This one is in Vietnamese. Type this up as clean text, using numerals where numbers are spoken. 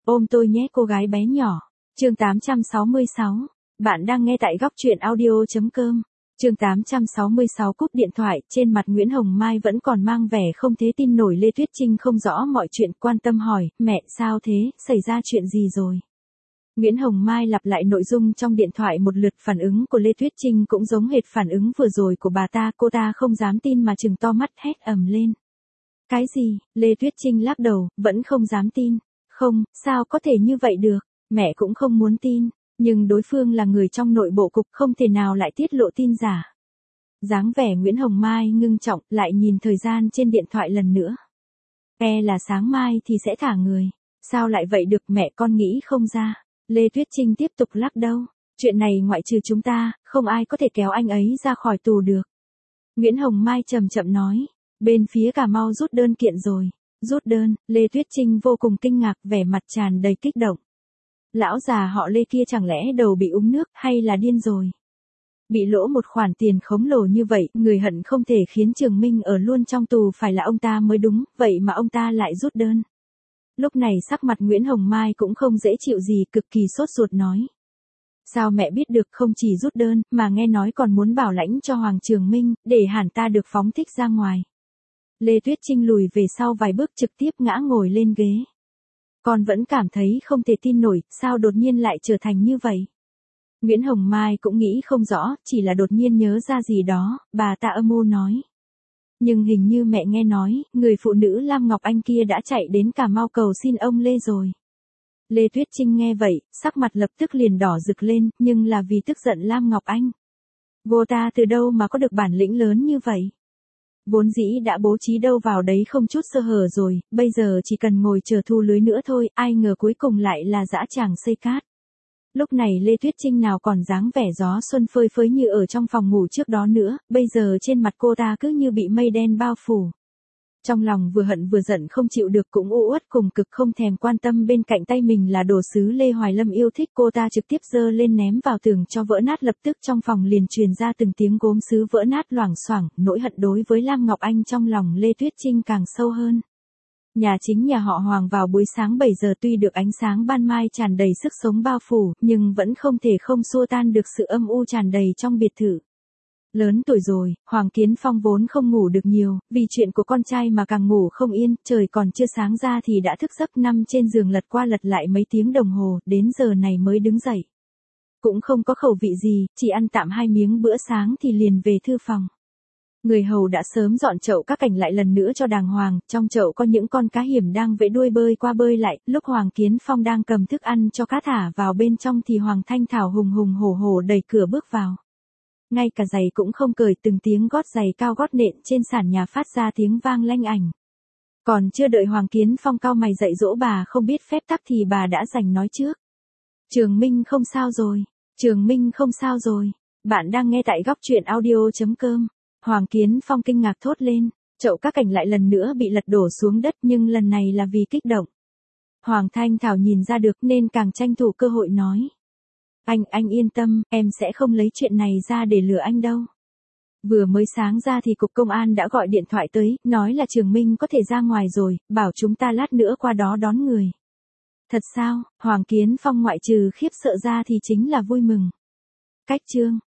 Ôm tôi nhé cô gái bé nhỏ. Chương 866. Bạn đang nghe tại góc truyện audio.com. Chương 866 cúp điện thoại, trên mặt Nguyễn Hồng Mai vẫn còn mang vẻ không thể tin nổi. Lê Tuyết Trinh không rõ mọi chuyện, quan tâm hỏi, mẹ sao thế, xảy ra chuyện gì rồi? Nguyễn Hồng Mai lặp lại nội dung trong điện thoại một lượt. Phản ứng của Lê Tuyết Trinh cũng giống hệt phản ứng vừa rồi của bà ta. Cô ta không dám tin mà trừng to mắt hét ầm lên. Cái gì? Lê Tuyết Trinh lắc đầu, vẫn không dám tin. Không, sao có thể như vậy được, mẹ cũng không muốn tin, nhưng đối phương là người trong nội bộ cục, không thể nào lại tiết lộ tin giả. Dáng vẻ Nguyễn Hồng Mai ngưng trọng, lại nhìn thời gian trên điện thoại lần nữa. Là sáng mai thì sẽ thả người, sao lại vậy được, mẹ con nghĩ không ra. Lê Tuyết Trinh tiếp tục lắc đầu, chuyện này ngoại trừ chúng ta, không ai có thể kéo anh ấy ra khỏi tù được. Nguyễn Hồng Mai chậm chậm nói, bên phía Cà Mau rút đơn kiện rồi. Rút đơn, Lê Tuyết Trinh vô cùng kinh ngạc, vẻ mặt tràn đầy kích động. Lão già họ Lê kia chẳng lẽ đầu bị uống nước hay là điên rồi? Bị lỗ một khoản tiền khổng lồ như vậy, người hận không thể khiến Trường Minh ở luôn trong tù phải là ông ta mới đúng, vậy mà ông ta lại rút đơn. Lúc này sắc mặt Nguyễn Hồng Mai cũng không dễ chịu gì, cực kỳ sốt ruột nói. Sao mẹ biết được, không chỉ rút đơn, mà nghe nói còn muốn bảo lãnh cho Hoàng Trường Minh, để hẳn ta được phóng thích ra ngoài. Lê Tuyết Trinh lùi về sau vài bước, trực tiếp ngã ngồi lên ghế. Con vẫn cảm thấy không thể tin nổi, sao đột nhiên lại trở thành như vậy? Nguyễn Hồng Mai cũng nghĩ không rõ, chỉ là đột nhiên nhớ ra gì đó, bà ta âm u nói. Nhưng hình như mẹ nghe nói, người phụ nữ Lam Ngọc Anh kia đã chạy đến Cà Mau cầu xin ông Lê rồi. Lê Tuyết Trinh nghe vậy, sắc mặt lập tức liền đỏ rực lên, nhưng là vì tức giận Lam Ngọc Anh. Cô ta từ đâu mà có được bản lĩnh lớn như vậy? Vốn dĩ đã bố trí đâu vào đấy không chút sơ hở rồi, bây giờ chỉ cần ngồi chờ thu lưới nữa thôi, ai ngờ cuối cùng lại là dã tràng xây cát. Lúc này Lê Tuyết Trinh nào còn dáng vẻ gió xuân phơi phới như ở trong phòng ngủ trước đó nữa, bây giờ trên mặt cô ta cứ như bị mây đen bao phủ. Trong lòng vừa hận vừa giận không chịu được, cũng u uất cùng cực, không thèm quan tâm bên cạnh tay mình là đồ sứ Lê Hoài Lâm yêu thích, cô ta trực tiếp giơ lên ném vào tường cho vỡ nát. Lập tức trong phòng liền truyền ra từng tiếng gốm sứ vỡ nát loảng xoảng. Nỗi hận đối với Lam Ngọc Anh trong lòng Lê Tuyết Trinh càng sâu hơn. Nhà chính nhà họ Hoàng vào buổi sáng 7 giờ, tuy được ánh sáng ban mai tràn đầy sức sống bao phủ, nhưng vẫn không thể không xua tan được sự âm u tràn đầy trong biệt thự. Lớn tuổi rồi, Hoàng Kiến Phong vốn không ngủ được nhiều, vì chuyện của con trai mà càng ngủ không yên, trời còn chưa sáng ra thì đã thức giấc, nằm trên giường lật qua lật lại mấy tiếng đồng hồ, đến giờ này mới đứng dậy. Cũng không có khẩu vị gì, chỉ ăn tạm 2 miếng bữa sáng thì liền về thư phòng. Người hầu đã sớm dọn chậu các cảnh lại lần nữa cho đàng hoàng, trong chậu có những con cá hiểm đang vẫy đuôi bơi qua bơi lại, lúc Hoàng Kiến Phong đang cầm thức ăn cho cá thả vào bên trong thì Hoàng Thanh Thảo hùng hùng hổ hổ đẩy cửa bước vào. Ngay cả giày cũng không cởi, từng tiếng gót giày cao gót nện trên sàn nhà phát ra tiếng vang lanh ảnh. Còn chưa đợi Hoàng Kiến Phong cau mày dạy dỗ bà không biết phép tắc thì bà đã giành nói trước. Trường Minh không sao rồi, Trường Minh không sao rồi, bạn đang nghe tại góc truyện audio.com. Hoàng Kiến Phong kinh ngạc thốt lên, chậu các cảnh lại lần nữa bị lật đổ xuống đất, nhưng lần này là vì kích động. Hoàng Thanh Thảo nhìn ra được nên càng tranh thủ cơ hội nói. Anh yên tâm, em sẽ không lấy chuyện này ra để lừa anh đâu. Vừa mới sáng ra thì cục công an đã gọi điện thoại tới, nói là Trường Minh có thể ra ngoài rồi, bảo chúng ta lát nữa qua đó đón người. Thật sao? Hoàng Kiến Phong ngoại trừ khiếp sợ ra thì chính là vui mừng. Cách chương